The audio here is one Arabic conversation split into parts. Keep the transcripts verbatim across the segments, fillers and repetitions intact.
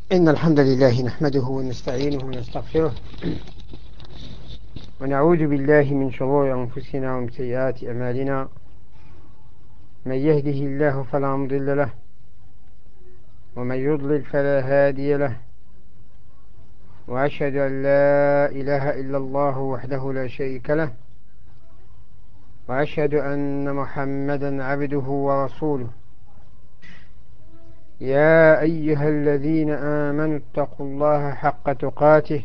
إن الحمد لله نحمده ونستعينه ونستغفره ونعوذ بالله من شرور أنفسنا ومن سيئات أعمالنا. من يهده الله فلا مضل له ومن يضلل فلا هادي له، وأشهد أن لا إله إلا الله وحده لا شريك له، وأشهد أن محمدا عبده ورسوله. يا أيها الذين آمنوا اتقوا الله حق تقاته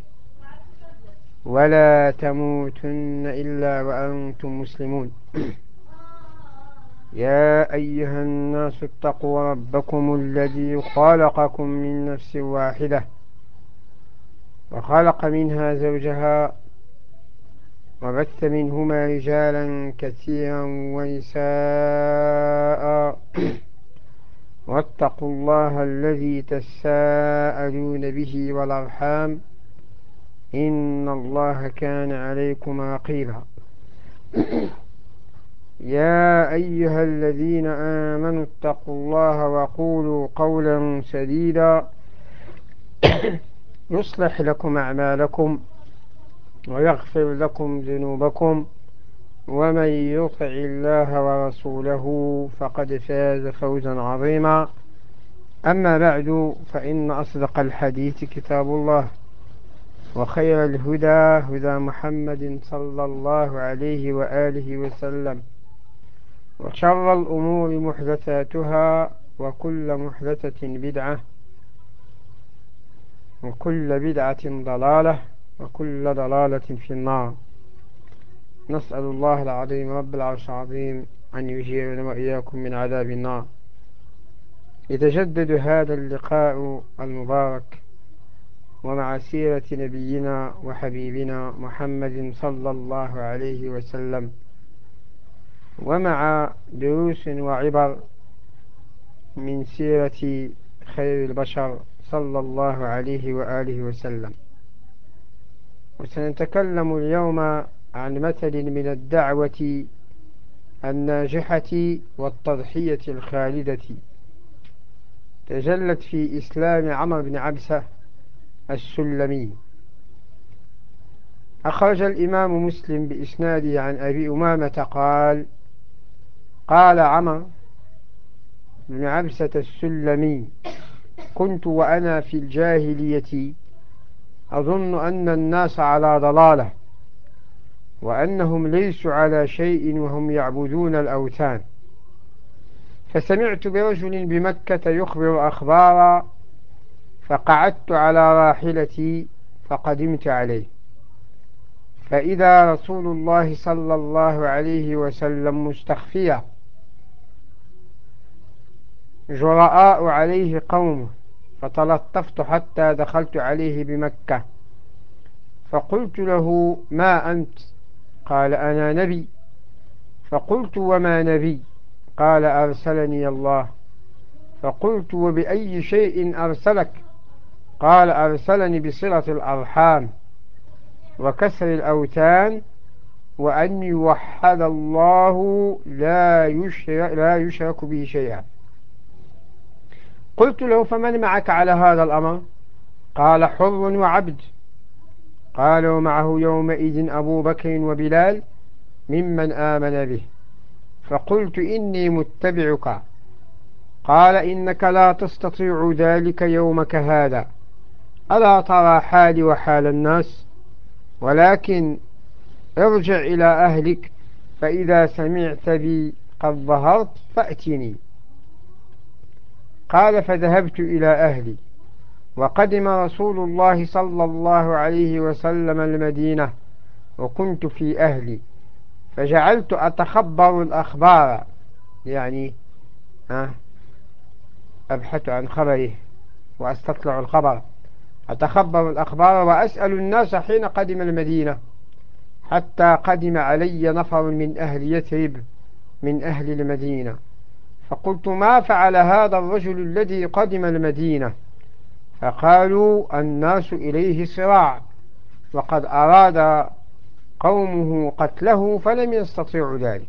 ولا تموتن إلا وأنتم مسلمون. يا أيها الناس اتقوا ربكم الذي خلقكم من نفس واحدة وخلق منها زوجها وبث منهما رجالا كثيرا ونساء واتقوا الله الذي تساءلون به والأرحام إن الله كان عليكم رقيبا. يا أيها الذين آمنوا اتقوا الله وقولوا قولا سديدا يصلح لكم أعمالكم ويغفر لكم ذنوبكم، ومن يطع الله ورسوله فقد فاز فوزا عظيما. أما بعد، فإن أصدق الحديث كتاب الله، وخير الهدى هدى محمد صلى الله عليه وآله وسلم، وشر الأمور محدثاتها، وكل محدثة بدعة، وكل بدعة ضلالة، وكل ضلالة في النار. نسأل الله العظيم رب العرش العظيم أن يجيرنا وإياكم من عذاب النار. يتجدد هذا اللقاء المبارك ومع سيرة نبينا وحبيبنا محمد صلى الله عليه وسلم، ومع دروس وعبر من سيرة خير البشر صلى الله عليه وآله وسلم. وسنتكلم اليوم عن مثل من الدعوة الناجحة والتضحية الخالدة تجلت في إسلام عمرو بن عبسة السلمي. أخرج الإمام مسلم بإسناده عن أبي أمامة قال: قال عمرو بن عبسة السلمي: كنت وأنا في الجاهلية أظن أن الناس على ضلالة، وأنهم ليسوا على شيء وهم يعبدون الأوثان، فسمعت برجل بمكة يخبر أخبارا، فقعدت على راحلتي فقدمت عليه، فإذا رسول الله صلى الله عليه وسلم مستخفيا، جراء عليه قومه، فتلطفت حتى دخلت عليه بمكة، فقلت له: ما أنت؟ قال: أنا نبي. فقلت: وما نبي؟ قال: أرسلني الله. فقلت: وبأي شيء أرسلك؟ قال: أرسلني بصلة الأرحام وكسر الأوثان وأن يوحد الله لا يشرك, لا يشرك به شيئا. قلت له: فمن معك على هذا الأمر؟ قال: حر وعبد. قال: ومعه يومئذ أبو بكر وبلال ممن آمن به. فقلت: إني متبعك. قال: إنك لا تستطيع ذلك يومك هذا، ألا ترى حالي وحال الناس؟ ولكن ارجع إلى أهلك، فإذا سمعت بي قد ظهرت فأتني. قال: فذهبت إلى أهلي، وقدم رسول الله صلى الله عليه وسلم المدينة، وكنت في أهلي، فجعلت أتخبر الأخبار، يعني أبحث عن خبره وأستطلع الخبر، أتخبر الأخبار وأسأل الناس حين قدم المدينة، حتى قدم علي نفر من أهل يثرب من أهل المدينة، فقلت: ما فعل هذا الرجل الذي قدم المدينة؟ فقالوا: الناس إليه صراع، وقد أراد قومه قتله فلم يستطيعوا ذلك.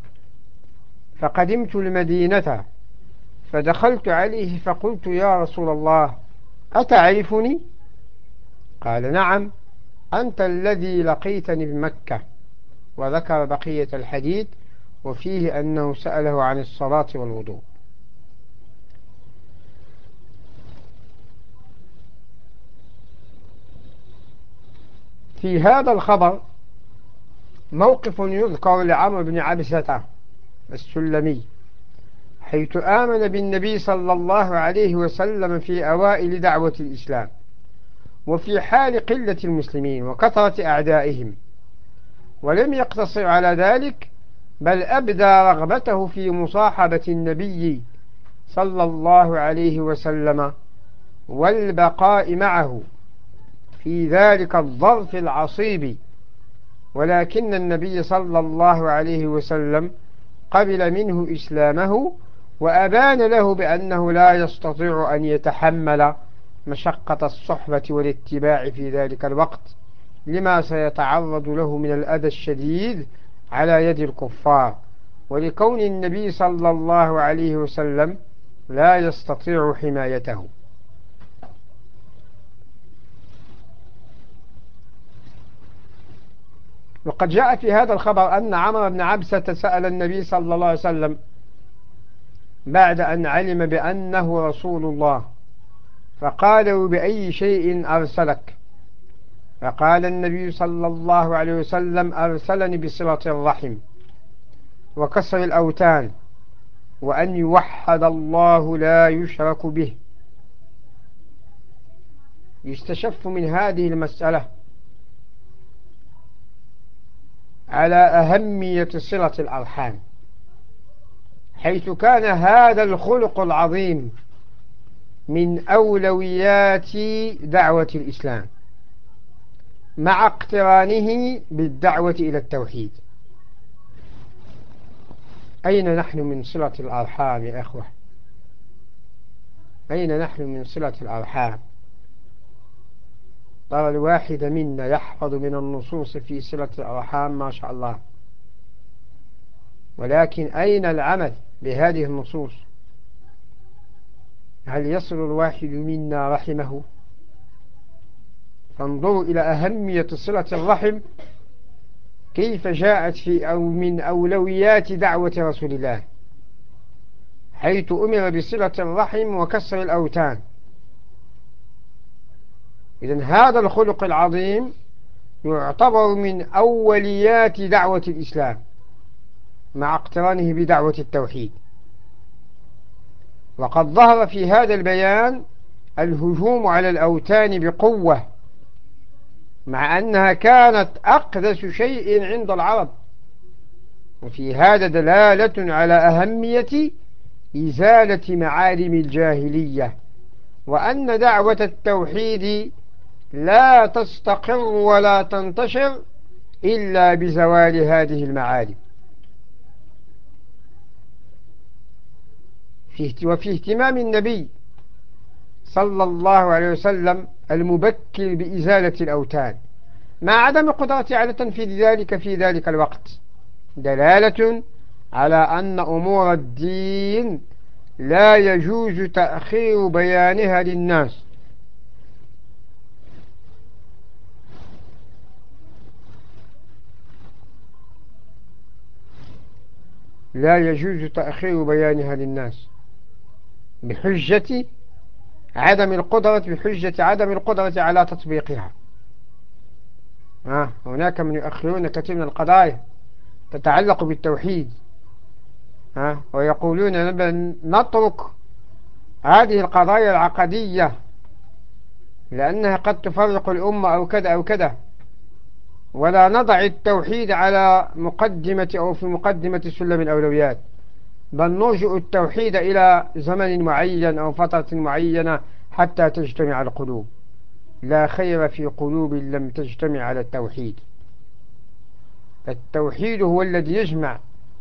فقدمت المدينة فدخلت عليه فقلت: يا رسول الله، أتعرفني؟ قال نعم، أنت الذي لقيتني بمكة. وذكر بقية الحديث، وفيه أنه سأله عن الصلاة والوضوء. في هذا الخبر موقف يذكر لعمرو بن عبسة السلمي، حيث آمن بالنبي صلى الله عليه وسلم في أوائل دعوة الإسلام، وفي حال قلة المسلمين وكثرة أعدائهم، ولم يقتصر على ذلك، بل أبدى رغبته في مصاحبة النبي صلى الله عليه وسلم والبقاء معه في ذلك الظرف العصيب. ولكن النبي صلى الله عليه وسلم قبل منه إسلامه، وأبان له بأنه لا يستطيع أن يتحمل مشقة الصحبة والاتباع في ذلك الوقت، لما سيتعرض له من الأذى الشديد على يد الكفار، ولكون النبي صلى الله عليه وسلم لا يستطيع حمايته. وقد جاء في هذا الخبر أن عمرو بن عبسة سأل النبي صلى الله عليه وسلم بعد أن علم بأنه رسول الله، فقال: بأي شيء أرسلك؟ فقال النبي صلى الله عليه وسلم: أرسلني بصلة الرحم وكسر الأوتان وأن يوحد الله لا يشرك به. يستشف من هذه المسألة على أهمية صلة الأرحام، حيث كان هذا الخلق العظيم من أولويات دعوة الإسلام، مع اقترانه بالدعوة إلى التوحيد. أين نحن من صلة الأرحام يا أخوة؟ أين نحن من صلة الأرحام؟ ترى الواحد منا يحفظ من النصوص في صلة الأرحام ما شاء الله، ولكن أين العمل بهذه النصوص؟ هل يصل الواحد منا رحمه؟ فانظروا إلى أهمية صلة الرحم، كيف جاءت في أو من أولويات دعوة رسول الله، حيث أمر بصلة الرحم وكسر الأوتان. إذن هذا الخلق العظيم يعتبر من أوليات دعوة الإسلام، مع اقترانه بدعوة التوحيد. وقد ظهر في هذا البيان الهجوم على الأوتان بقوة، مع أنها كانت أقدس شيء عند العرب، وفي هذا دلالة على أهمية إزالة معالم الجاهلية، وأن دعوة التوحيد لا تستقر ولا تنتشر إلا بزوال هذه المعالم. وفي اهتمام النبي صلى الله عليه وسلم المبكر بإزالة الأوتان، مع عدم قدرته على تنفيذ ذلك في ذلك الوقت، دلالة على أن أمور الدين لا يجوز تأخير بيانها للناس، لا يجوز تأخير بيانها للناس بحجة عدم القدرة بحجة عدم القدرة على تطبيقها. آه هناك من يؤخرون كثير من القضايا تتعلق بالتوحيد، آه ويقولون نترك هذه القضايا العقدية لأنها قد تفرق الأمة أو كذا أو كذا، ولا نضع التوحيد على مقدمة أو في مقدمة سلم الأولويات، بل نرجع التوحيد إلى زمن معين أو فترة معينة حتى تجتمع القلوب. لا خير في قلوب لم تجتمع على التوحيد. التوحيد هو الذي يجمع،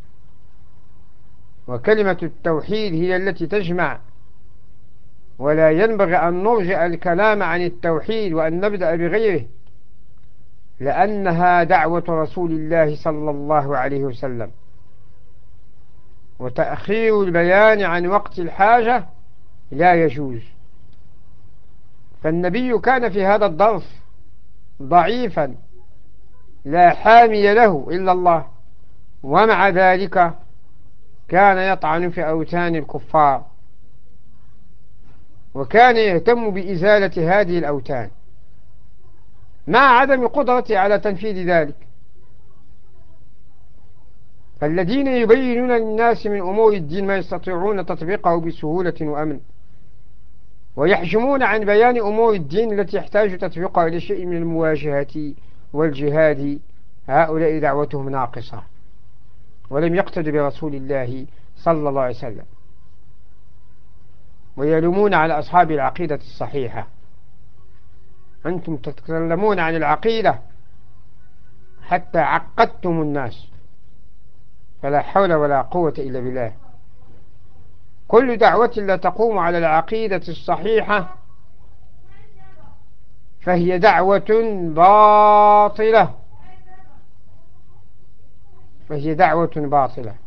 وكلمة التوحيد هي التي تجمع، ولا ينبغي أن نرجع الكلام عن التوحيد وأن نبدأ بغيره، لأنها دعوة رسول الله صلى الله عليه وسلم، وتأخير البيان عن وقت الحاجة لا يجوز. فالنبي كان في هذا الظرف ضعيفا لا حامي له إلا الله، ومع ذلك كان يطعن في أوثان الكفار، وكان يهتم بإزالة هذه الأوثان مع عدم قدرته على تنفيذ ذلك. فالذين يبينون للناس من أمور الدين ما يستطيعون تطبيقه بسهولة وأمن، ويحجمون عن بيان أمور الدين التي يحتاج تطبيقها إلى شيء من المواجهة والجهاد، هؤلاء دعوتهم ناقصة ولم يقتدوا برسول الله صلى الله عليه وسلم، ويلومون على أصحاب العقيدة الصحيحة. أنتم تتكلمون عن العقيدة حتى عقدتم الناس، فلا حول ولا قوة إلا بالله. كل دعوة لا تقوم على العقيدة الصحيحة فهي دعوة باطلة، فهي دعوة باطلة.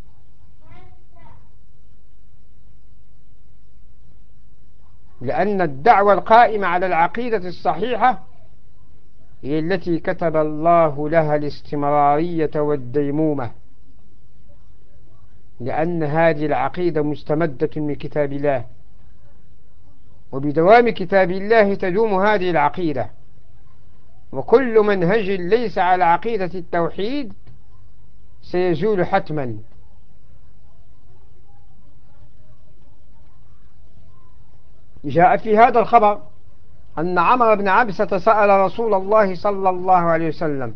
لأن الدعوة القائمة على العقيدة الصحيحة هي التي كتب الله لها الاستمرارية والديمومة، لأن هذه العقيدة مستمدة من كتاب الله، وبدوام كتاب الله تدوم هذه العقيدة. وكل منهج ليس على عقيدة التوحيد سيزول حتما. جاء في هذا الخبر أن عمرو بن عبسة سأل رسول الله صلى الله عليه وسلم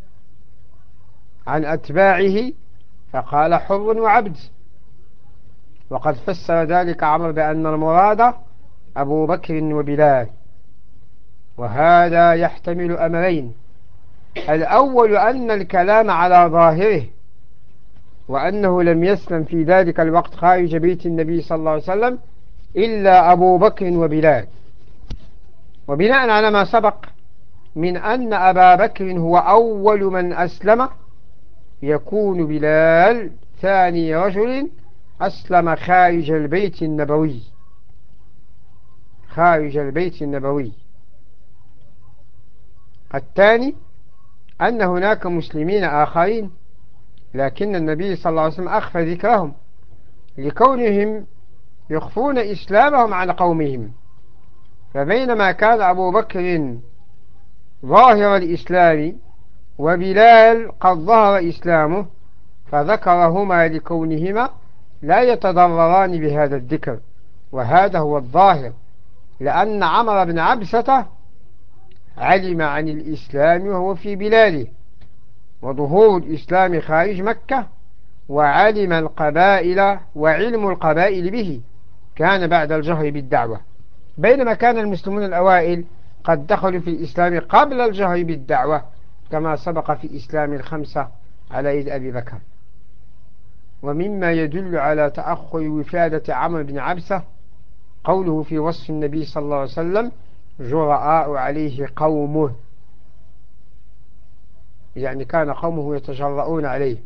عن أتباعه فقال حر وعبد، وقد فسر ذلك عمرو بأن المراد أبو بكر وبلال. وهذا يحتمل أمرين: الأول أن الكلام على ظاهره، وأنه لم يسلم في ذلك الوقت خارج بيت النبي صلى الله عليه وسلم إلا أبو بكر وبلال، وبناء على ما سبق من أن أبا بكر هو أول من أسلم يكون بلال ثاني رجل أسلم خارج البيت النبوي، خارج البيت النبوي. الثاني أن هناك مسلمين آخرين لكن النبي صلى الله عليه وسلم أخفى ذكرهم لكونهم يخفون إسلامهم عن قومهم. فبينما كان أبو بكر ظاهر الإسلام وبلال قد ظهر إسلامه، فذكرهما لكونهما لا يتضرران بهذا الذكر، وهذا هو الظاهر، لأن عمرو بن عبسة علم عن الإسلام وهو في بلاده وظهور الإسلام خارج مكة، وعلم القبائل وعلم القبائل به كان بعد الجهر بالدعوة، بينما كان المسلمون الأوائل قد دخلوا في الإسلام قبل الجهر بالدعوة، كما سبق في إسلام الخمسة على يد أبي بكر. ومما يدل على تأخر وفادة عمرو بن عبسة قوله في وصف النبي صلى الله عليه وسلم جرآء عليه قومه، يعني كان قومه يتجرؤون عليه.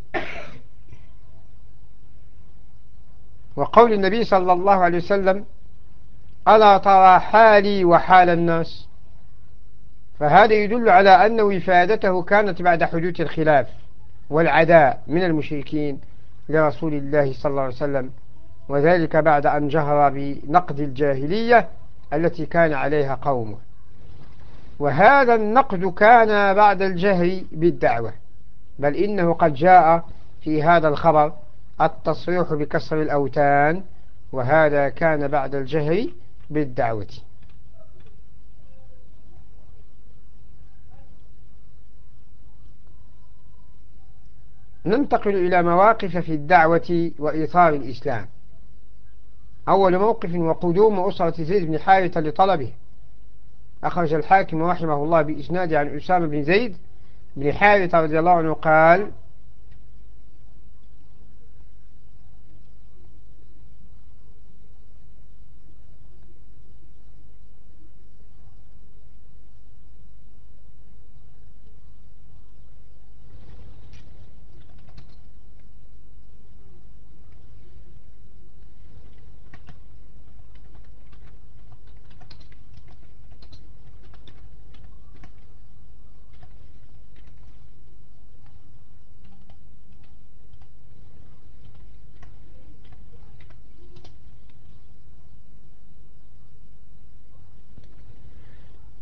وقول النبي صلى الله عليه وسلم ألا ترى حالي وحال الناس، فهذا يدل على أن وفادته كانت بعد حدوث الخلاف والعداء من المشركين لرسول الله صلى الله عليه وسلم، وذلك بعد أن جهر بنقد الجاهلية التي كان عليها قومه. وهذا النقد كان بعد الجهر بالدعوة، بل إنه قد جاء في هذا الخبر التصريح بكسر الأوثان، وهذا كان بعد الجهر بالدعوة. ننتقل إلى مواقف في الدعوة وإيثار الإسلام. أول موقف وقدوم أسرة زيد بن حارثة لطلبه. أخرج الحاكم رحمه الله بإسناد عن أسامة بن زيد بن حارثة رضي الله عنه قال: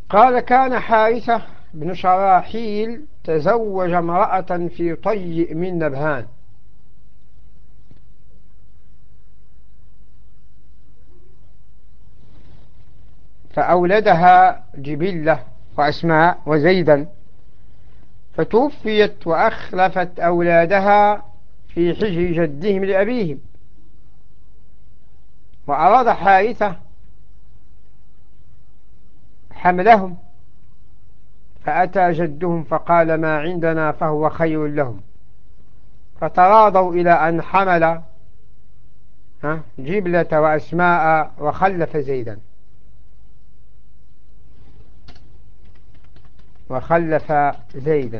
قال كان حارثة بن شراحيل تزوج امرأة في طي من نبهان، فأولدها جبلة وأسماء وزيدا، فتوفيت وأخلفت أولادها في حجر جدهم لأبيهم. وأراد حارثة حملهم، فأتى جدهم فقال ما عندنا فهو خير لهم، فتراضوا إلى أن حمل جبلة وأسماء وخلف زيدا وخلف زيدا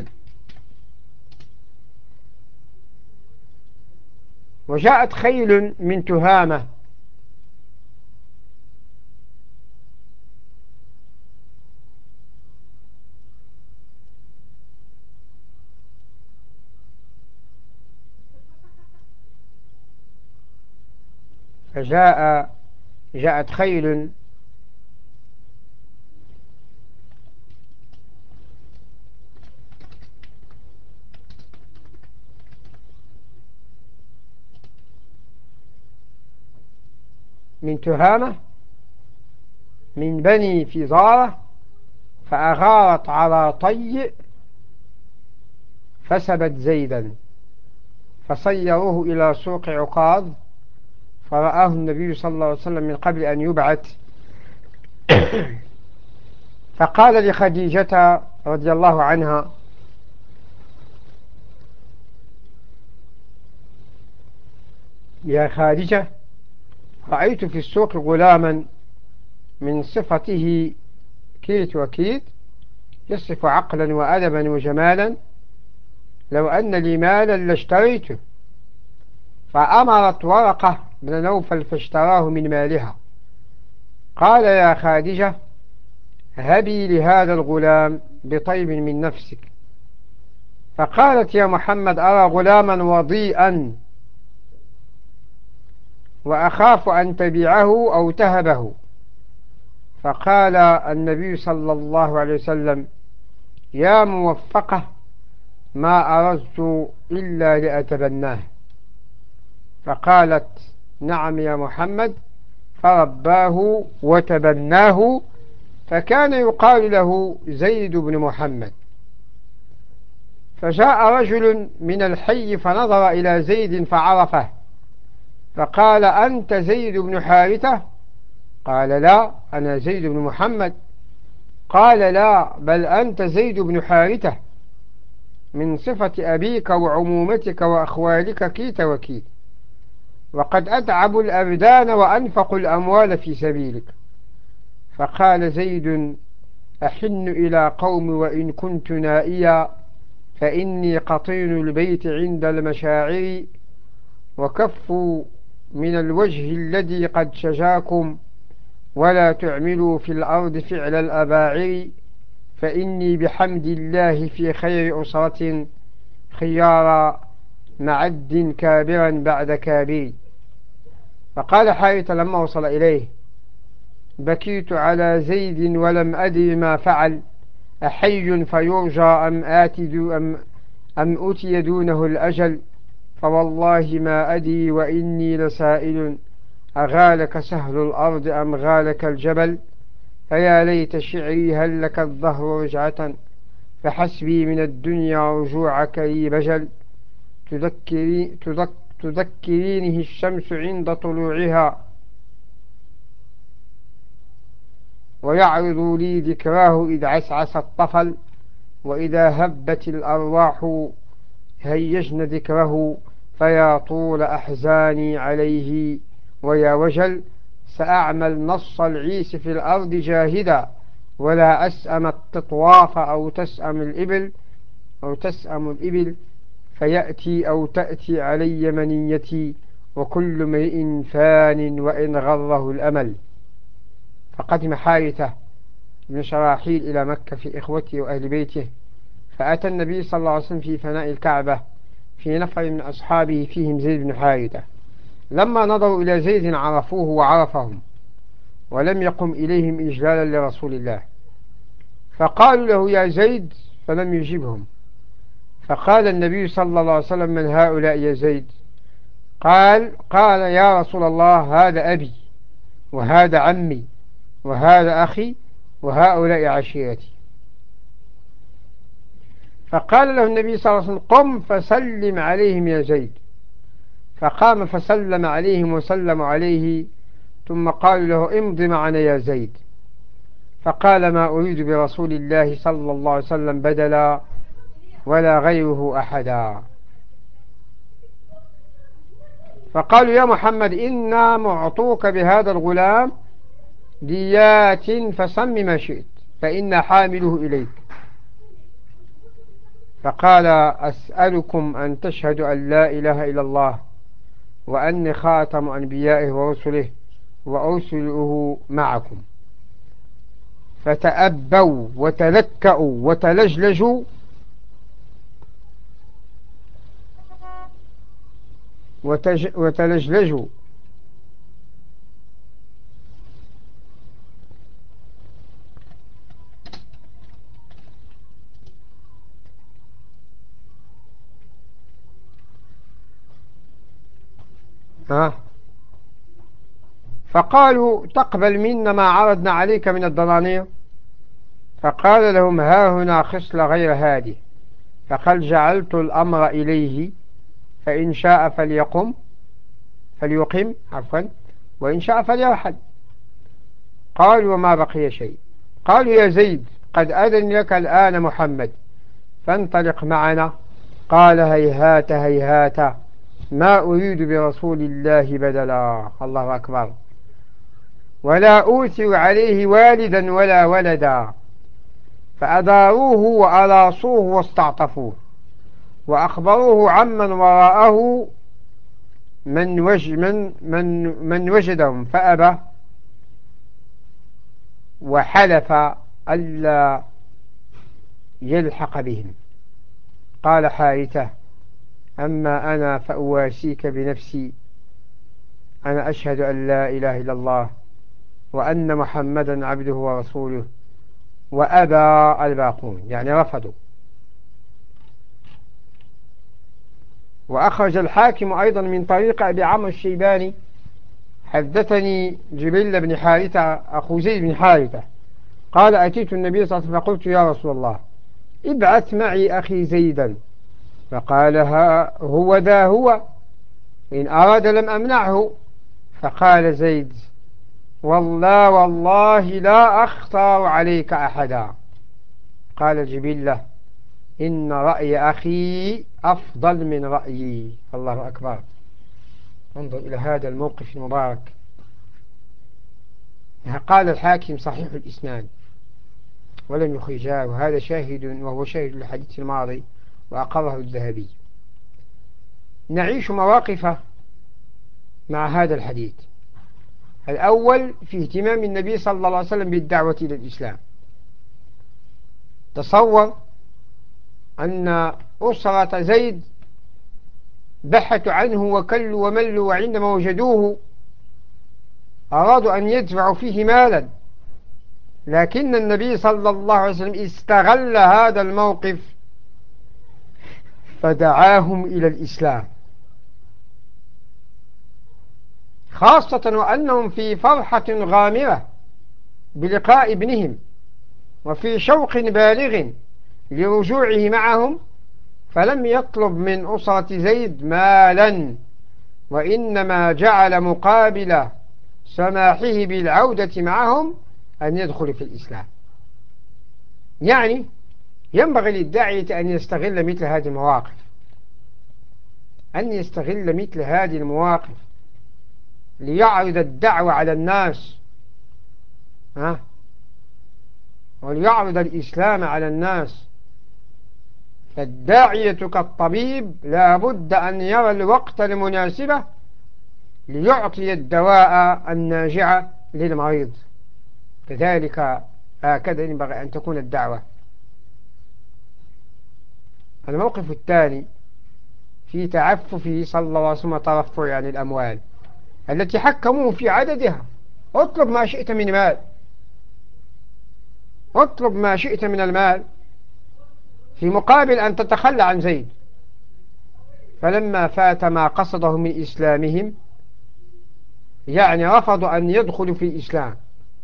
وجاءت خيل من تهامة فجاء جاءت خيل من تهامة من بني فزارة، فأغارت على طي فسبت زيدا، فصيروه إلى سوق عكاظ، فرآه النبي صلى الله عليه وسلم من قبل أن يبعث، فقال لخديجة رضي الله عنها يا خادجة، رأيت في السوق غلاما من صفته كيت وكيت، يصف عقلا وأدبا وجمالا، لو أن لي مالا لاشتريته. فأمرت ورقة بن نوفل فاشتراه من مالها. قال يا خادجة هبي لهذا الغلام بطيب من نفسك. فقالت يا محمد أرى غلاما وضيئا وأخاف أن تبيعه أو تهبه. فقال النبي صلى الله عليه وسلم يا موفقة ما أردت إلا لأتبناه. فقالت نعم يا محمد، فرباه وتبناه، فكان يقال له زيد بن محمد. فجاء رجل من الحي فنظر إلى زيد فعرفه، فقال أنت زيد بن حارثة؟ قال لا أنا زيد بن محمد. قال لا بل أنت زيد بن حارثة، من صفة أبيك وعمومتك وأخوالك كيت وكيت، وقد أتعب الأبدان وأنفق الأموال في سبيلك. فقال زيد أحن إلى قوم وإن كنت نائيا، فإني قطين البيت عند المشاعر، وكف من الوجه الذي قد شجاكم، ولا تعملوا في الأرض فعل الأباعر، فإني بحمد الله في خير أسرة خيارا، معد كابرا بعد كابر. فقال حارثة لما وصل إليه بكيت على زيد ولم أدري ما فعل، أحي فيرجى أم آتي أم, أم أتي دونه الأجل، فوالله ما أدري وإني لسائل، أغالك سهل الأرض أم غالك الجبل، فيا ليت شعري هل لك الظهر رجعة، فحسبي من الدنيا رجوعك لي بجل، تذكري تذك تذكرينه الشمس عند طلوعها، ويعرض لي ذكراه إذ عسعس الطفل، وإذا هبت الأرواح هيجن ذكره، فيا طول أحزاني عليه ويا وجل، سأعمل نص العيس في الأرض جاهدا، ولا أسأم التطواف أو تسأم الإبل أو تسأم الإبل، فيأتي أو تأتي علي منيتي، وكل امرئ فان وإن غره الأمل. فقدم حارثة بن شراحيل إلى مكة في إخوته وأهل بيته، فأتى النبي صلى الله عليه وسلم في فناء الكعبة في نفر من أصحابه فيهم زيد بن حارثة. لما نظروا إلى زيد عرفوه وعرفهم، ولم يقم إليهم إجلالا لرسول الله. فقالوا له يا زيد فلم يجبهم. فقال النبي صلى الله عليه وسلم من هؤلاء يا زيد؟ قال قال يا رسول الله هذا أبي وهذا عمي وهذا أخي وهؤلاء عشيرتي. فقال له النبي صلى الله عليه وسلم قم فسلم عليهم يا زيد. فقام فسلم عليهم وسلم عليه، ثم قالوا له امض معنا يا زيد. فقال ما أريد برسول الله صلى الله عليه وسلم بدلا ولا غيره أحدا. فقالوا يا محمد إنا معطوك بهذا الغلام ديات فسم ما شئت فإنا حامله إليك. فقال أسألكم أن تشهدوا أن لا إله إلا الله وأني خاتم أنبيائه ورسله وأرسله معكم. فتأبوا وتلكأوا وتلجلجوا وتج... وتلجلجوا ها فقالوا تقبل منا ما عرضنا عليك من الضنانير؟ فقال لهم ها هنا خصلة غير هذه. فقال جعلت الأمر إليه فإن شاء فليقم فليقم عفوا وإن شاء فليرحل. قالوا وما بقي شيء؟ قالوا يا زيد قد أذن لك الآن محمد فانطلق معنا. قال هيهات هيهات ما أريد برسول الله بدلا. الله أكبر. ولا أوثر عليه والدا ولا ولدا. فأداروه وألاصوه واستعطفوه وأخبروه عمن وراءه من, وج من, من, من وجدهم فأبى وحلف ألا يلحق بهم. قال حارثة أما أنا فأواسيك بنفسي أنا أشهد أن لا إله إلا الله وأن محمدا عبده ورسوله. وأبى الباقون يعني رفضوا. وأخرج الحاكم أيضا من طريق أبي عمرو الشيباني حدثني جبل بن حارثة أخو زيد بن حارثة قال أتيت النبي صلى الله عليه وسلم فقلت يا رسول الله ابعث معي أخي زيدا. فقال هو ذا هو إن أراد لم أمنعه. فقال زيد والله والله لا أختار عليك أحدا. قال جبلة إن رأي أخي أفضل من رأيي. الله أكبر. انظر إلى هذا الموقف المبارك. قال الحاكم صحيح الإسناد ولم يخرجاه وهذا شاهد وهو شاهد الحديث الماضي وأقره الذهبي. نعيش مواقف مع هذا الحديث. الأول في اهتمام النبي صلى الله عليه وسلم بالدعوة إلى الإسلام. تصور أن أسرة زيد بحثوا عنه وكلوا وملوا وعندما وجدوه أرادوا أن يدفعوا فيه مالا لكن النبي صلى الله عليه وسلم استغل هذا الموقف فدعاهم إلى الإسلام خاصة وأنهم في فرحة غامرة بلقاء ابنهم وفي شوق بالغ لرجوعه معهم. فلم يطلب من أسرة زيد مالا وإنما جعل مقابل سماحه بالعودة معهم أن يدخل في الإسلام. يعني ينبغي للداعية أن يستغل مثل هذه المواقف أن يستغل مثل هذه المواقف ليعرض الدعوة على الناس ها وليعرض الإسلام على الناس. فالداعية كالطبيب لا بد أن يرى الوقت المناسبة ليعطي الدواء الناجع للمريض. كذلك هكذا ينبغي أن تكون الدعوة. الموقف الثاني في تعففه صلى الله عليه وسلم ترفع عن الأموال التي حكموه في عددها. اطلب ما شئت من مال اطلب ما شئت من المال في مقابل أن تتخلى عن زيد. فلما فات ما قصده من إسلامهم، يعني رفضوا أن يدخلوا في الإسلام،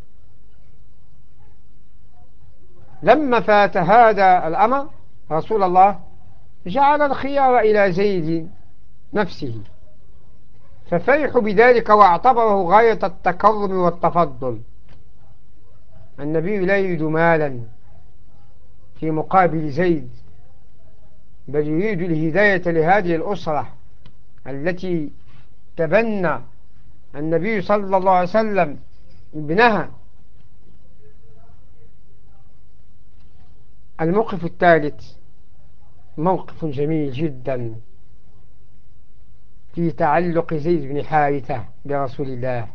لما فات هذا الأمر رسول الله جعل الخيار إلى زيد نفسه، ففرحوا بذلك واعتبره غاية التكرم والتفضل. النبي لا يريد مالا في مقابل زيد، بل يريد الهداية لهذه الأسرة التي تبنى النبي صلى الله عليه وسلم ابنها. الموقف الثالث موقف جميل جدا في تعلق زيد بن حارثة برسول الله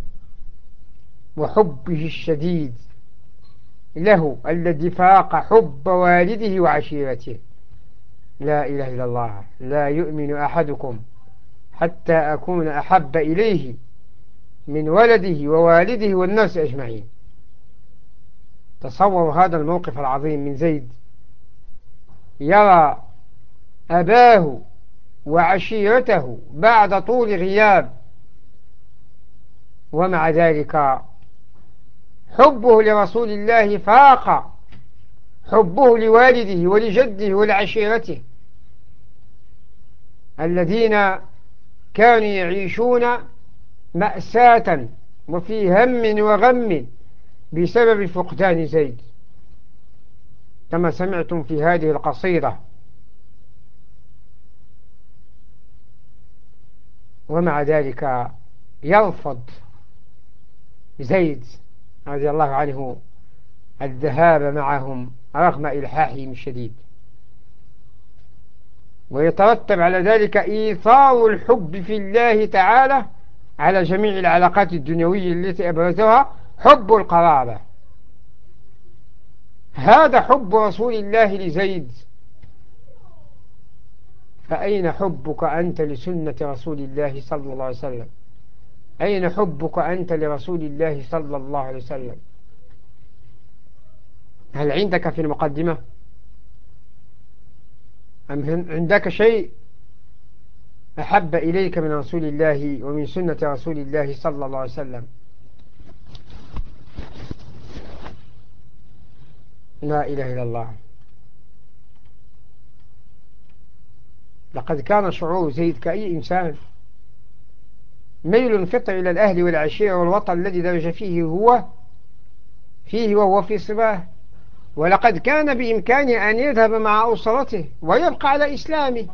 وحبه الشديد له الذي فاق حب والده وعشيرته. لا إله إلا الله. لا يؤمن أحدكم حتى أكون أحب إليه من ولده ووالده والناس أجمعين. تصوروا هذا الموقف العظيم من زيد، يرى أباه وعشيرته بعد طول غياب، ومع ذلك حبه لرسول الله فاق حبه لوالده ولجده ولعشيرته الذين كانوا يعيشون مأساة وفي هم وغم بسبب فقدان زيد، كما سمعتم في هذه القصيدة. ومع ذلك يرفض زيد رضي الله عنه الذهاب معهم رغم إلحاحهم الشديد، ويترتب على ذلك إيثار الحب في الله تعالى على جميع العلاقات الدنيوية التي أبرزها حب القرابة. هذا حب رسول الله لزيد، فأين حبك أنت لسنة رسول الله صلى الله عليه وسلم؟ أين حبك أنت لرسول الله صلى الله عليه وسلم؟ هل عندك في المقدمة أم عندك شيء أحب إليك من رسول الله ومن سنة رسول الله صلى الله عليه وسلم؟ لا إله إلا الله. لقد كان شعور زيد كأي إنسان، ميل فطري إلى الأهل والعشيرة والوطن الذي درج فيه هو فيه وهو في صباه، ولقد كان بإمكانه أن يذهب مع أسرته ويبقى على إسلامه.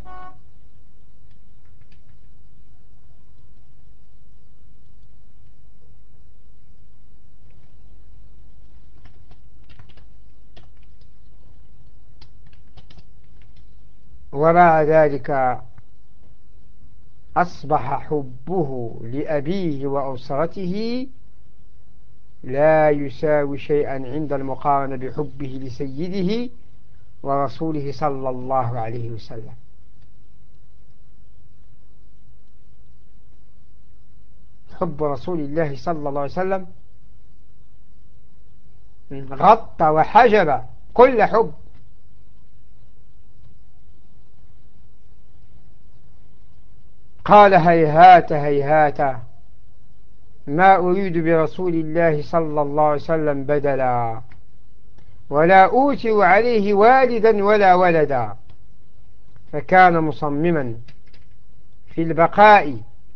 ومع ذلك أصبح حبه لأبيه وأسرته لا يساوي شيئا عند المقارنة بحبه لسيده ورسوله صلى الله عليه وسلم. حب رسول الله صلى الله عليه وسلم غطى وحجب كل حب. قال هيهات هيهات ما أريد برسول الله صلى الله عليه وسلم بدلا، ولا أوتر عليه والدا ولا ولدا. فكان مصمما في البقاء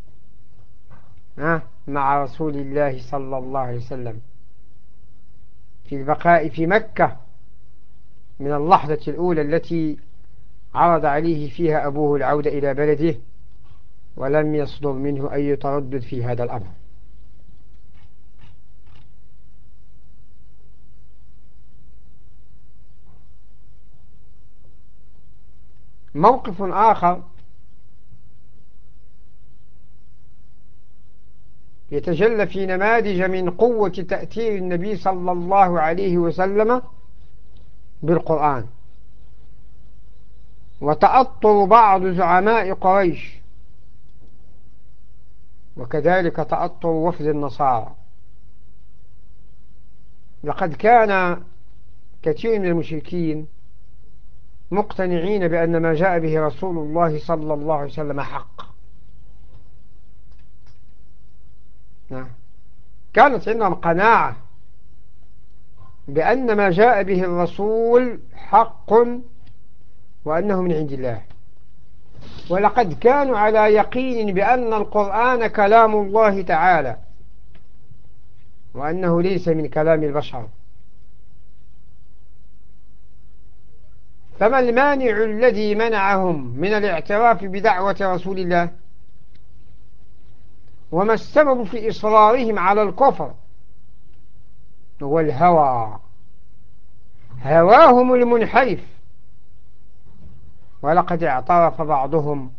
مع رسول الله صلى الله عليه وسلم، في البقاء في مكة من اللحظة الأولى التي عرض عليه فيها أبوه العودة إلى بلده، ولم يصدر منه أي تردد في هذا الأمر. موقف آخر يتجلى في نماذج من قوة تأثير النبي صلى الله عليه وسلم بالقرآن، وتأطر بعض زعماء قريش، وكذلك تأطر وفد النصارى. لقد كان كثير من المشركين مقتنعين بأن ما جاء به رسول الله صلى الله عليه وسلم حق. نعم. كانت عندهم قناعة بأن ما جاء به الرسول حق وأنه من عند الله، ولقد كانوا على يقين بأن القرآن كلام الله تعالى وأنه ليس من كلام البشر. فما المانع الذي منعهم من الاعتراف بدعوة رسول الله؟ وما السبب في إصرارهم على الكفر؟ هو الهوى، هواهم المنحرف. ولقد اعترف بعضهم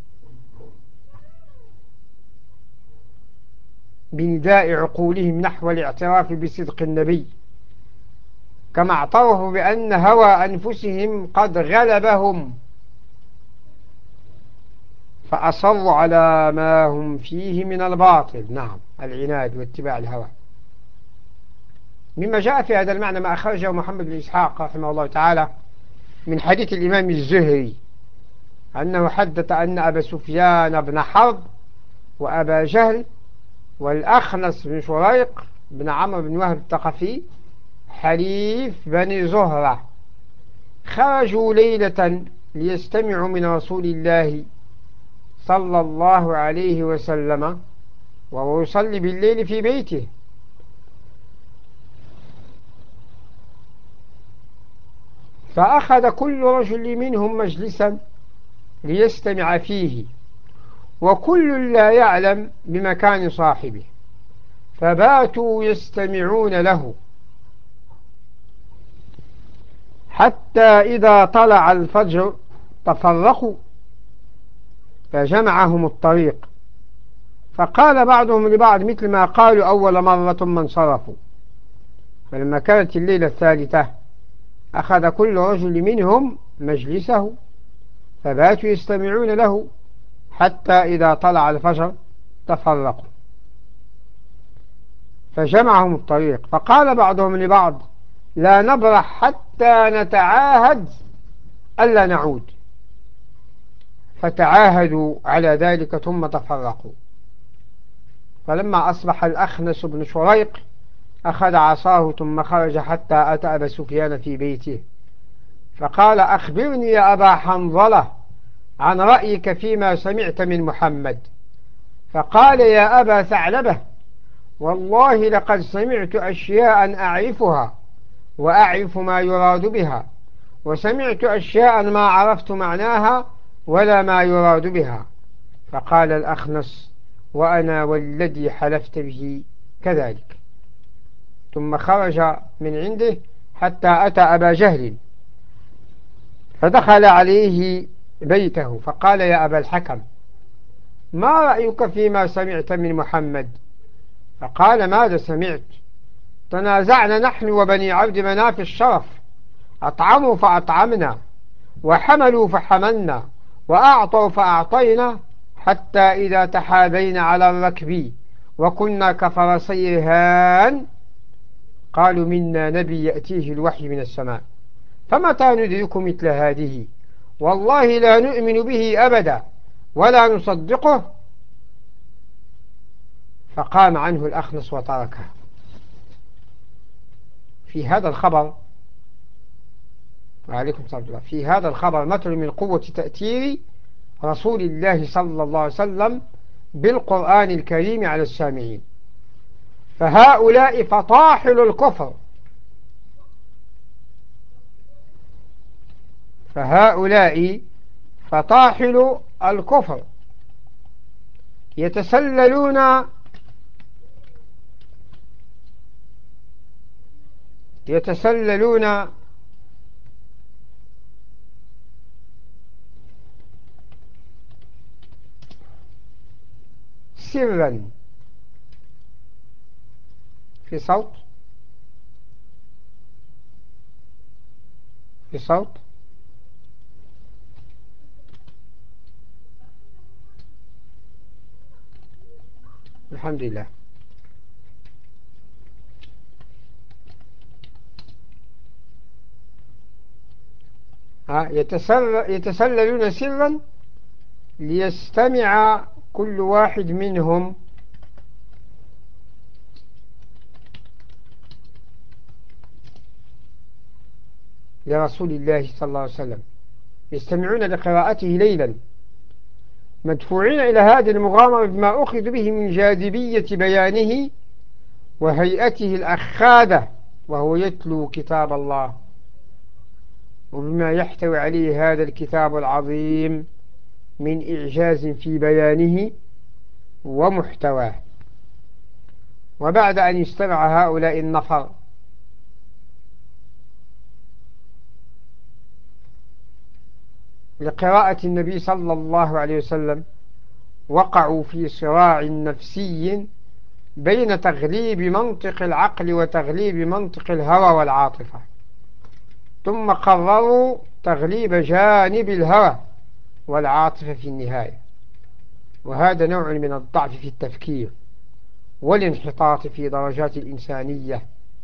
بنداء عقولهم نحو الاعتراف بصدق النبي، كما اعترفوا بأن هوى أنفسهم قد غلبهم فأصروا على ما هم فيه من الباطل. نعم، العناد واتباع الهوى. مما جاء في هذا المعنى ما أخرجه محمد بن إسحاق رحمه الله تعالى من حديث الإمام الزهري أنه حدث أن أبا سفيان بن حرب وأبا جهل والأخنس بن شريق بن عمرو بن وهب الثقفي حليف بني زهرة خرجوا ليلة ليستمعوا من رسول الله صلى الله عليه وسلم وهو يصلي بالليل في بيته، فأخذ كل رجل منهم مجلسا ليستمع فيه، وكل لا يعلم بمكان صاحبه، فباتوا يستمعون له حتى إذا طلع الفجر تفرقوا فجمعهم الطريق، فقال بعضهم لبعض مثل ما قالوا أول مرة ثم انصرفوا. فلما كانت الليلة الثالثة أخذ كل رجل منهم مجلسه فباتوا يستمعون له حتى إذا طلع الفجر تفرقوا فجمعهم الطريق، فقال بعضهم لبعض لا نبرح حتى نتعاهد ألا نعود، فتعاهدوا على ذلك ثم تفرقوا. فلما أصبح الأخنس بن شريق أخذ عصاه ثم خرج حتى أتى أبا سفيان في بيته فقال أخبرني يا أبا حنظلة عن رأيك فيما سمعت من محمد. فقال يا أبا ثعلبة والله لقد سمعت أشياء أعرفها وأعرف ما يراد بها، وسمعت أشياء ما عرفت معناها ولا ما يراد بها. فقال الأخنس وأنا والذي حلفت به كذلك. ثم خرج من عنده حتى أتى أبا جهل فدخل عليه بيته فقال يا أبا الحكم ما رأيك فيما سمعت من محمد؟ فقال ماذا سمعت؟ تنازعنا نحن وبني عبد مناف الشرف، أطعموا فأطعمنا وحملوا فحملنا وأعطوا فأعطينا حتى إذا تحابينا على الركب وكنا كفرسي هان قالوا منا نبي يأتيه الوحي من السماء فمتى ندرك مثل هذه؟ والله لا نؤمن به أبدا ولا نصدقه. فقام عنه الأخنس وتركه. في هذا الخبر وعليكم السلام الله في هذا الخبر مثل من قوة تأثير رسول الله صلى الله عليه وسلم بالقرآن الكريم على السامعين. فهؤلاء فطاحل الكفر فهؤلاء فطاحل الكفر يتسللون يتسللون سرا في صوت في صوت الحمد لله. يتسللون سرا ليستمع كل واحد منهم لرسول الله صلى الله عليه وسلم، يستمعون لقراءته ليلا، مدفوعين إلى هذه المغامرة بما أخذ به من جاذبية بيانه وهيئته الأخاذة وهو يتلو كتاب الله، وبما يحتوي عليه هذا الكتاب العظيم من إعجاز في بيانه ومحتواه. وبعد أن يستمع هؤلاء النفر لقراءة النبي صلى الله عليه وسلم، وقعوا في صراع نفسي بين تغليب منطق العقل وتغليب منطق الهوى والعاطفة، ثم قرروا تغليب جانب الهوى والعاطفة في النهاية. وهذا نوع من الضعف في التفكير والانحطاط في درجات الإنسانية،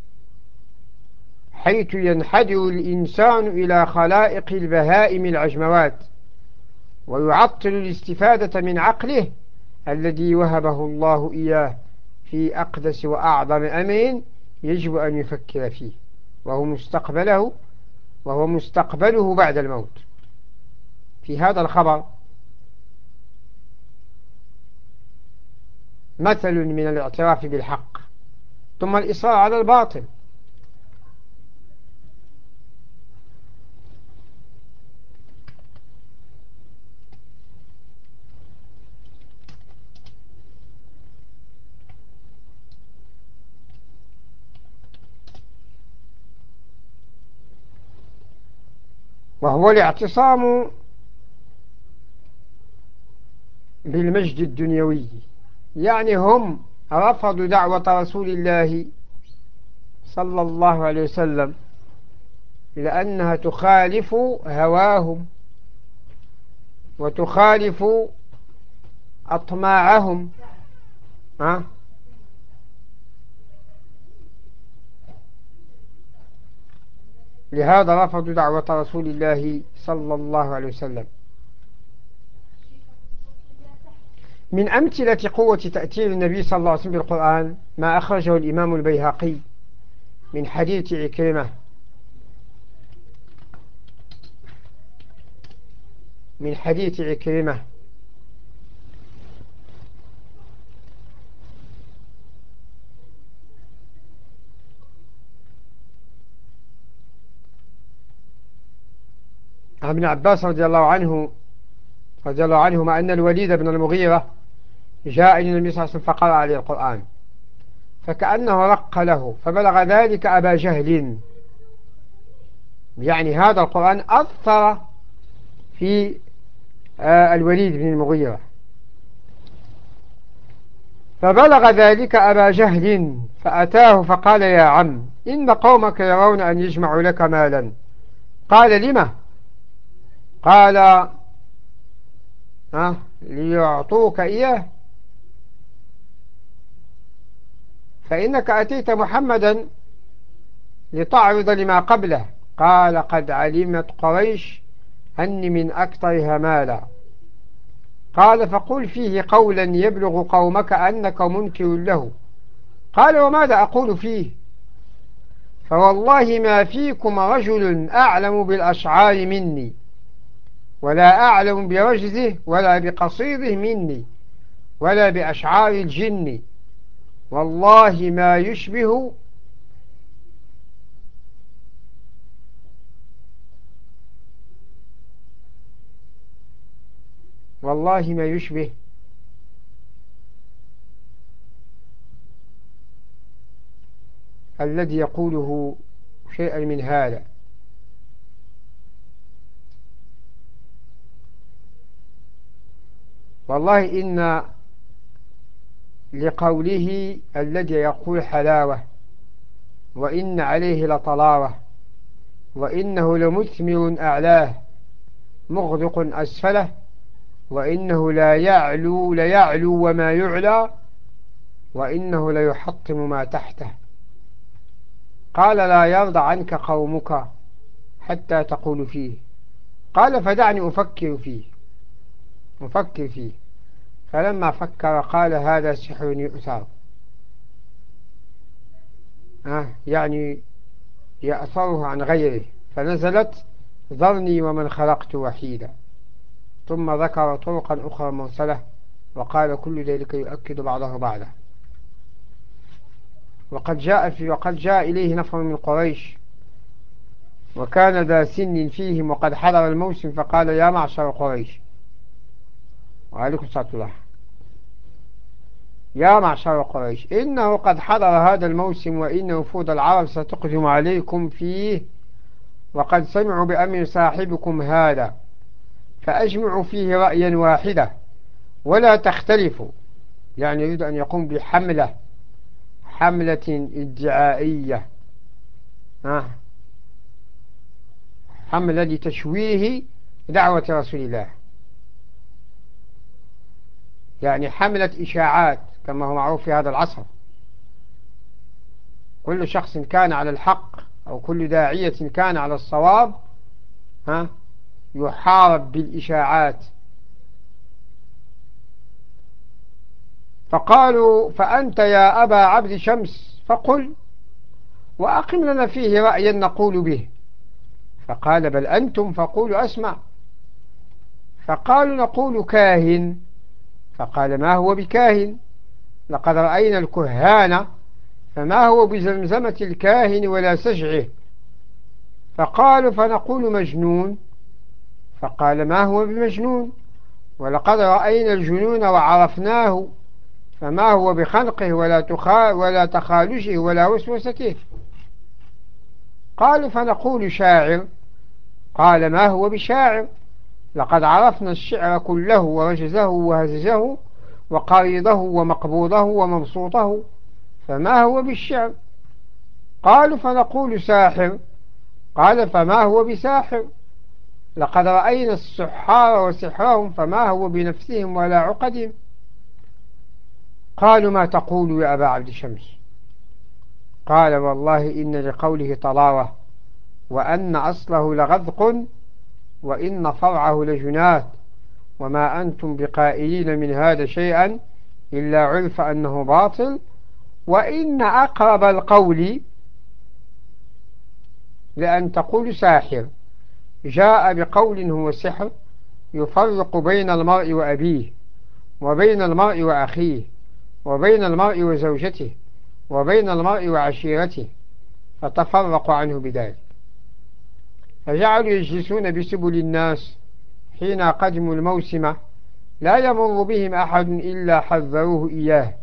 حيث ينحدر الإنسان إلى خلائق البهائم العجموات، ويعطل الاستفادة من عقله الذي وهبه الله إياه في أقدس وأعظم أمر يجب أن يفكر فيه، وهو مستقبله وهو مستقبله بعد الموت. في هذا الخبر مثل من الاعتراف بالحق ثم الإصرار على الباطل. وهو الاعتصام بالمجد الدنيوي، يعني هم رفضوا دعوة رسول الله صلى الله عليه وسلم لأنها تخالف هواهم وتخالف أطماعهم. ها؟ لهذا رفضوا دعوة رسول الله صلى الله عليه وسلم. من أمثلة قوة تأثير النبي صلى الله عليه وسلم بالقرآن ما أخرجه الإمام البيهقي من حديث عكرمة من حديث عكرمة عن ابن عباس رضي الله عنه رضي الله عنهما أن الوليد بن المغيرة جاء إلى النبي صلى الله عليه وسلم فقرأ عليه القرآن، فكأنه رق له، فبلغ ذلك أبا جهل، يعني هذا القرآن أثر في الوليد بن المغيرة، فبلغ ذلك أبا جهل فأتاه فقال يا عم إن قومك يرون أن يجمعوا لك مالا. قال لما؟ قال ها ليعطوك إياه، فإنك أتيت محمدا لتعرض لما قبله. قال قد علمت قريش أني من أكثرها مالا. قال فقل فيه قولا يبلغ قومك أنك منكر له. قال وماذا أقول فيه؟ فوالله ما فيكم رجل أعلم بالأشعار مني ولا أعلم برجزه ولا بقصيده مني ولا بأشعار الجن، والله ما يشبه والله ما يشبه الذي يقوله شيئا من هذا. والله إن لقوله الذي يقول حلاوة، وإن عليه لطلاوة، وإنه لمثمر أعلاه مغدق أسفله، وإنه لا يعلو ليعلو وما يعلى، وإنه ليحطم ما تحته. قال لا يرضى عنك قومك حتى تقول فيه قال فدعني أفكر فيه أفكر فيه فلما فكر قال هذا سحر يؤثر، آه يعني يأثره عن غيره، فنزلت ذرني ومن خلقت وحيدا، ثم ذكر طرقا أخرى مرسلة وقال كل ذلك يؤكد بعضه بعضا. وقد جاء في وقد جاء إليه نفر من قريش وكان ذا سن فيهم وقد حضر الموسم فقال يا معشر قريش، وعليكم الصلاة والسلام، يا معشر قريش إنه قد حضر هذا الموسم وإن وفود العرب ستقدم عليكم فيه وقد سمعوا بأمر صاحبكم هذا، فأجمعوا فيه رأيا واحدة ولا تختلفوا. يعني يريد أن يقوم بحملة حملة ادعائية، آه. حملة لتشويه دعوة رسول الله، يعني حملة إشاعات كما هو معروف في هذا العصر. كل شخص كان على الحق أو كل داعية كان على الصواب ها يحارب بالإشاعات. فقالوا فأنت يا أبا عبد شمس فقل وأقم لنا فيه رأيا نقول به. فقال بل أنتم فقولوا أسمع. فقالوا نقول كاهن. فقال ما هو بكاهن؟ لقد رأينا الكهان فما هو بزمزمة الكاهن ولا سجعه. فقالوا فنقول مجنون. فقال ما هو بمجنون؟ ولقد رأينا الجنون وعرفناه فما هو بخنقه ولا, تخا ولا تخالجه ولا وسوسته. قالوا فنقول شاعر. قال ما هو بشاعر؟ لقد عرفنا الشعر كله ورجزه وهزجه وقريضه ومقبوضه ومبسوطه فما هو بالشعر؟ قالوا فنقول ساحر. قال فما هو بساحر؟ لقد رأينا السحار وسحرهم فما هو بنفسهم ولا عقدهم. قالوا ما تقول يا أبا عبد شمس؟ قال والله إن لقوله طلاوة وأن أصله لغذق وإن فرعه لجنات وما أنتم بقائلين من هذا شيئا إلا عرف أنه باطل وإن أقرب القول لأن تقول ساحر جاء بقول هو سحر يفرق بين المرء وأبيه وبين المرء وأخيه وبين المرء وزوجته وبين المرء وعشيرته فتفرقوا عنه بذلك. فجعلوا يجلسون بسبل الناس حين قدموا الموسم لا يمر بهم أحد إلا حذروه إياه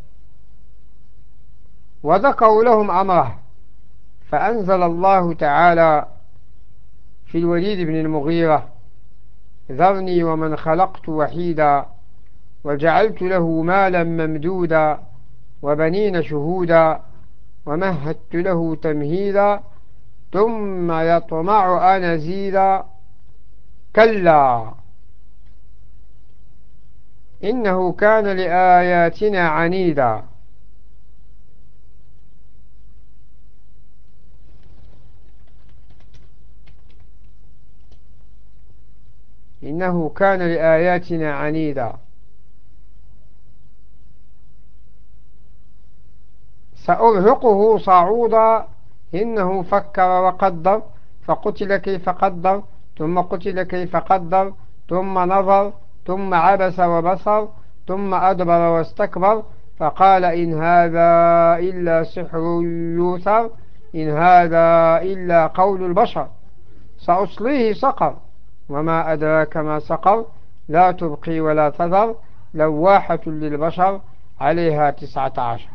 وذكروا لهم أمره. فأنزل الله تعالى في الوليد بن المغيرة ذرني ومن خلقت وحيدا وجعلت له مالا ممدودا وبنين شهودا ومهدت له تمهيدا ثم يطمع أن أزيدا كلا إنه كان لآياتنا عنيدا. إنه كان لآياتنا عنيدا. سأرهقه صعودا إنه فكر وقدر فقتل كيف قدر ثم قتل كيف قدر ثم نظر ثم عبس وبصر ثم أدبر واستكبر فقال إن هذا إلا سحر يوثر إن هذا إلا قول البشر سأصليه سقر وما أدراك ما سقر لا تبقي ولا تذر لواحة للبشر عليها تسعة عشر.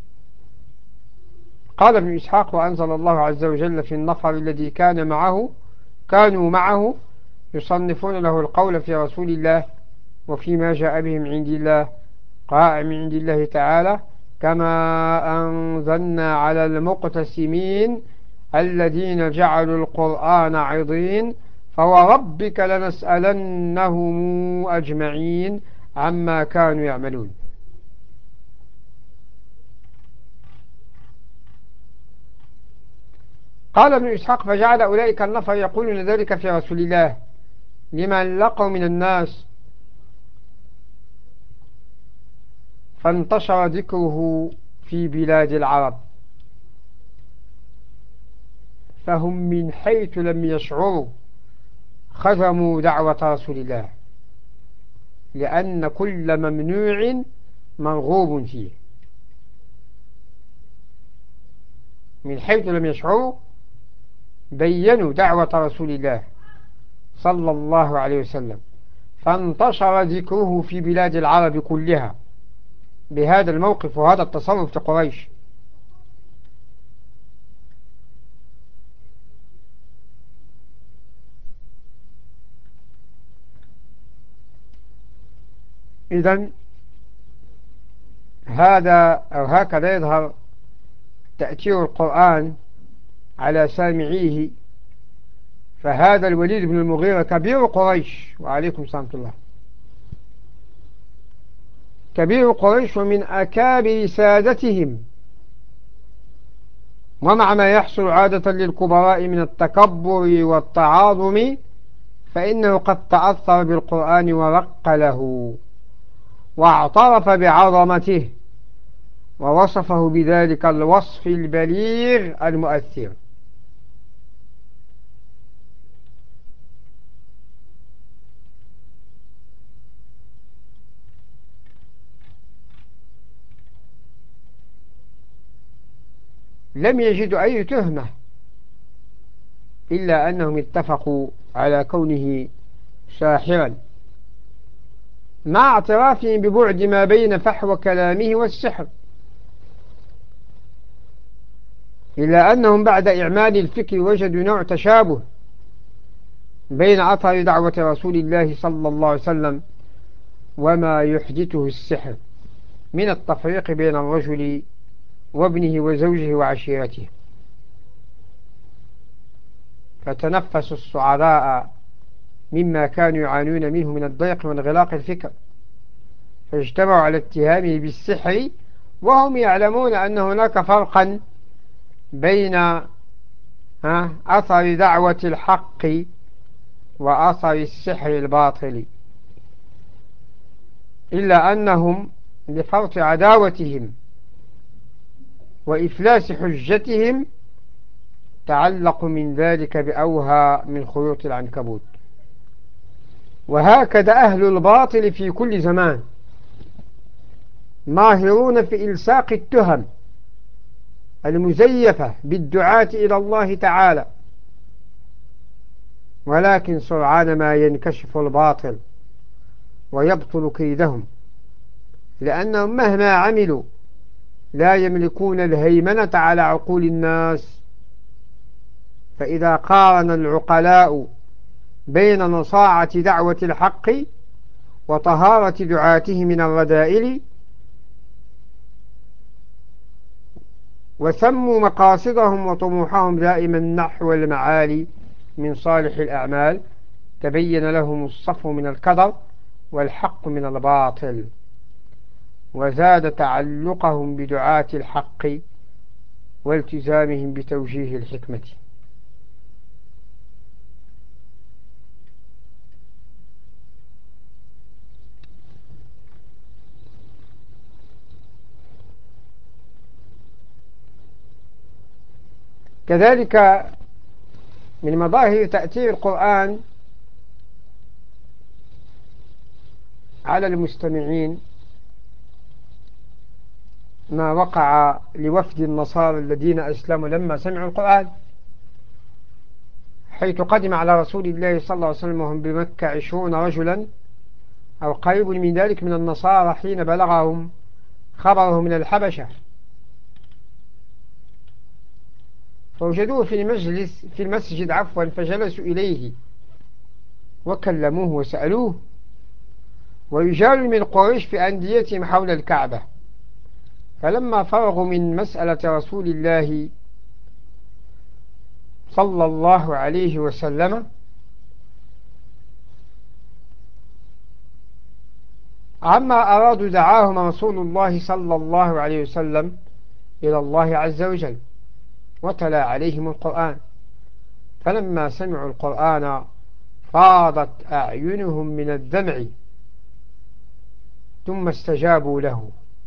قال ابن إسحاق وأنزل الله عز وجل في النفر الذي كان معه كانوا معه يصنفون له القول في رسول الله وفيما جاء به من عند الله قائم من عند الله تعالى كما أنزلنا على المقتسمين الذين جعلوا القرآن عضين فوربك لنسألنهم أجمعين عما كانوا يعملون. قال ابن إسحاق فجعل أولئك النفر يقولون ذلك في رسول الله لمن لقوا من الناس، فانتشر ذكره في بلاد العرب، فهم من حيث لم يشعروا خزموا دعوة رسول الله، لأن كل ممنوع مرغوب فيه. من حيث لم يشعروا بينوا دعوة رسول الله صلى الله عليه وسلم، فانتشر ذكره في بلاد العرب كلها بهذا الموقف وهذا التصرف لقريش. إذن هذا أو هكذا يظهر تأثير القرآن على سامعيه. فهذا الوليد بن المغيرة كبير قريش، وعليكم سلام الله، كبير قريش ومن أكابر سادتهم، ومع ما يحصل عادة للكبراء من التكبر والتعاظم، فإنه قد تأثر بالقرآن ورق له واعترف بعظمته ووصفه بذلك الوصف البليغ المؤثر. لم يجدوا أي تهمة إلا أنهم اتفقوا على كونه ساحرا، مع اعترافهم ببعد ما بين فحوى كلامه والسحر، إلا أنهم بعد إعمال الفكر وجدوا نوع تشابه بين أثر دعوة رسول الله صلى الله عليه وسلم وما يحدثه السحر من التفريق بين الرجل وابنه وزوجه وعشيرته. فتنفسوا السعراء مما كانوا يعانون منه من الضيق وانغلاق الفكر، فاجتمعوا على اتهامه بالسحر وهم يعلمون أن هناك فرقا بين أثر دعوة الحق وأثر السحر الباطل، إلا أنهم لفرط عداوتهم وإفلاس حجتهم تعلقوا من ذلك بأوهى من خيوط العنكبوت. وهكذا أهل الباطل في كل زمان ماهرون في إلصاق التهم المزيفة بالدعاة إلى الله تعالى، ولكن سرعان ما ينكشف الباطل ويبطل كيدهم، لأنهم مهما عملوا لا يملكون الهيمنة على عقول الناس. فإذا قارن العقلاء بين نصاعة دعوة الحق وطهارة دعاته من الرذائل، وسموا مقاصدهم وطموحهم دائما نحو المعالي من صالح الأعمال، تبين لهم الصفو من الكدر والحق من الباطل، وزاد تعلقهم بدعاة الحق والتزامهم بتوجيه الحكمة. كذلك من مظاهر تأثير القرآن على المستمعين ما وقع لوفد النصارى الذين أسلموا لما سمعوا القرآن، حيث قدم على رسول الله صلى الله عليه وسلم وهم بمكة عشرون رجلا أو قريب من ذلك من النصارى حين بلغهم خبره من الحبشة، فوجدوه في المجلس في المسجد عفوا فجلسوا إليه وكلموه وسألوه، ورجال من قريش في أنديتهم حول الكعبة. فلما فرغوا من مسألة رسول الله صلى الله عليه وسلم عما أرادوا دعاهم رسول الله صلى الله عليه وسلم إلى الله عز وجل وتلا عليهم القرآن. فلما سمعوا القرآن فاضت أعينهم من الدمع ثم استجابوا له.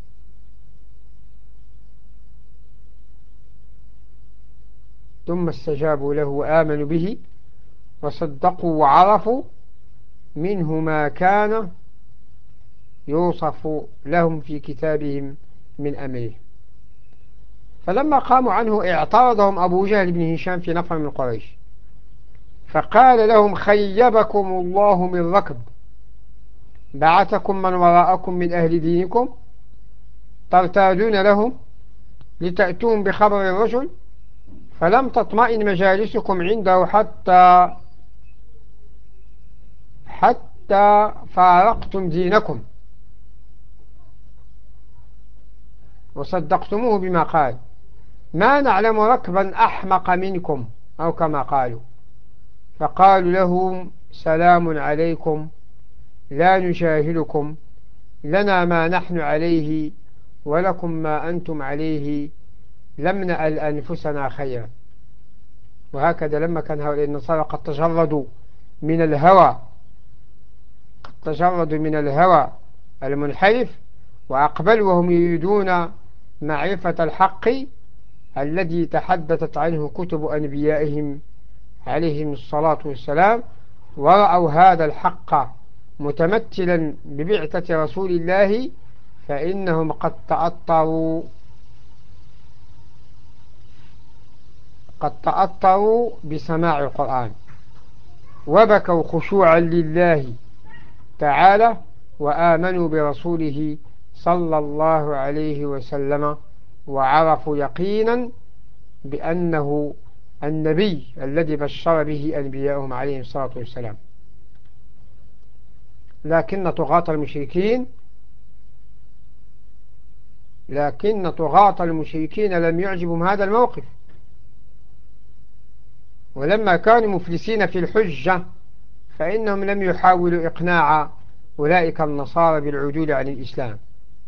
ثم استجابوا له وآمنوا به وصدقوا وعرفوا منه ما كان يوصف لهم في كتابهم من أمره. فلما قاموا عنه اعترضهم أبو جهل بن هشام في نفر من قريش، فقال لهم: خيبكم الله من ركب، بعثكم من وراءكم من أهل دينكم ترتادون لهم لتأتون بخبر الرجل، فلم تطمئن مجالسكم عنده حتى حتى فارقتم دينكم وصدقتموه بما قال. ما نعلم ركبا أحمق منكم، أو كما قالوا. فقالوا لهم: سلام عليكم، لا نجاهلكم، لنا ما نحن عليه ولكم ما أنتم عليه، لم نأل أنفسنا خيرا. وهكذا لما كان هؤلاء النصارى قد تجردوا من الهوى قد تجردوا من الهوى المنحرف، وأقبلوا وهم يريدون معرفة الحق الذي تحدثت عنه كتب أنبيائهم عليهم الصلاة والسلام، ورأوا هذا الحق متمثلا ببعثة رسول الله، فإنهم قد تأطروا قد تأطروا بسماع القرآن، وبكوا خشوعا لله تعالى، وآمنوا برسوله صلى الله عليه وسلم، وعرفوا يقينا بأنه النبي الذي بشر به أنبياءهم عليهم الصلاة والسلام. لكن طغاة المشركين لكن طغاة المشركين لم يعجبهم هذا الموقف، ولما كانوا مفلسين في الحجة فإنهم لم يحاولوا إقناع أولئك النصارى بالعدول عن الإسلام،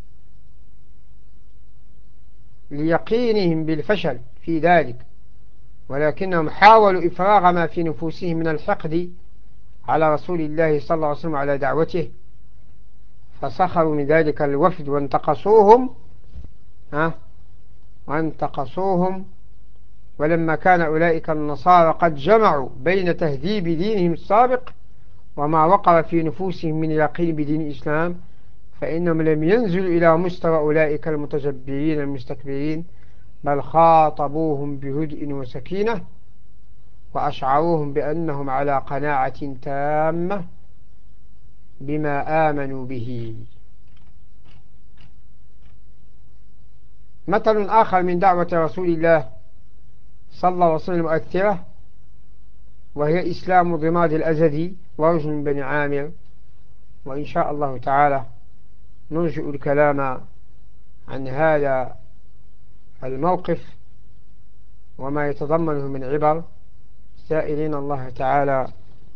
ليقينهم بالفشل في ذلك، ولكنهم حاولوا إفراغ ما في نفوسهم من الحقد على رسول الله صلى الله عليه وسلم على دعوته، فسخروا من ذلك الوفد وانتقصوهم ها وانتقصوهم ولما كان أولئك النصارى قد جمعوا بين تهذيب دينهم السابق وما وقر في نفوسهم من يقين بدين الإسلام، فإنهم لم ينزلوا إلى مستوى أولئك المتجبرين المستكبرين، بل خاطبوهم بهدء وسكينة، وأشعروهم بأنهم على قناعة تامة بما آمنوا به. مثل آخر من دعوة رسول الله صلى الله عليه وسلم مؤثرة، وهي إسلام ضماد الأزدي ورجل من بني عامر، وإن شاء الله تعالى نرجئ الكلام عن هذا الموقف وما يتضمنه من عبر، سائلين الله تعالى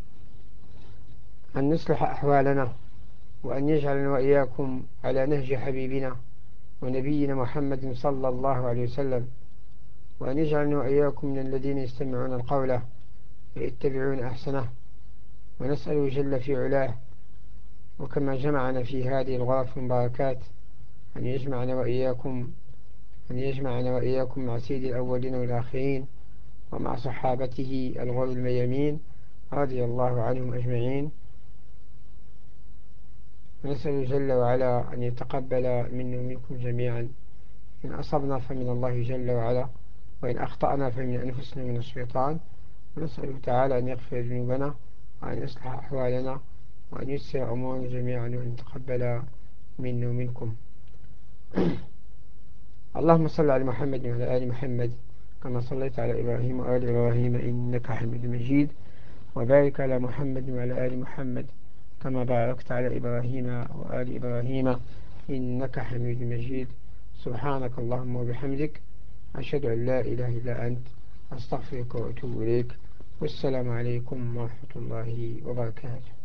أن يصلح أحوالنا، وأن يجعلنا وإياكم على نهج حبيبنا ونبينا محمد صلى الله عليه وسلم، وأن يجعلنا وإياكم من الذين يستمعون القول ويتبعون أحسنه، ونسأله جل في علاه وكما جمعنا في هذه الغرف المباركات أن يجمعنا وإياكم أن يجمعنا وإياكم مع سيد الأولين والآخرين ومع صحابته الغر الميامين رضي الله عنهم أجمعين. ونسأل جل وعلا أن يتقبل منا ومنكم جميعا، إن أصبنا فمن الله جل وعلا، وإن أخطأنا فمن أنفسنا من الشيطان. ونسأله تعالى أن يغفر ذنوبنا وأن يصلح أحوالنا وأن يسر أمورنا جميعا، وأن يتقبل منا ومنكم. اللهم صل على محمد وعلى آل محمد كما صليت على إبراهيم وآل إبراهيم إنك حميد مجيد، وبارك على محمد وعلى آل محمد كما باركت على إبراهيم وآل إبراهيم إنك حميد مجيد. سبحانك اللهم وبحمدك، أشهد أن لا إله إلا أنت، أستغفرك وأتوب إليك، والسلام عليكم ورحمة الله وبركاته.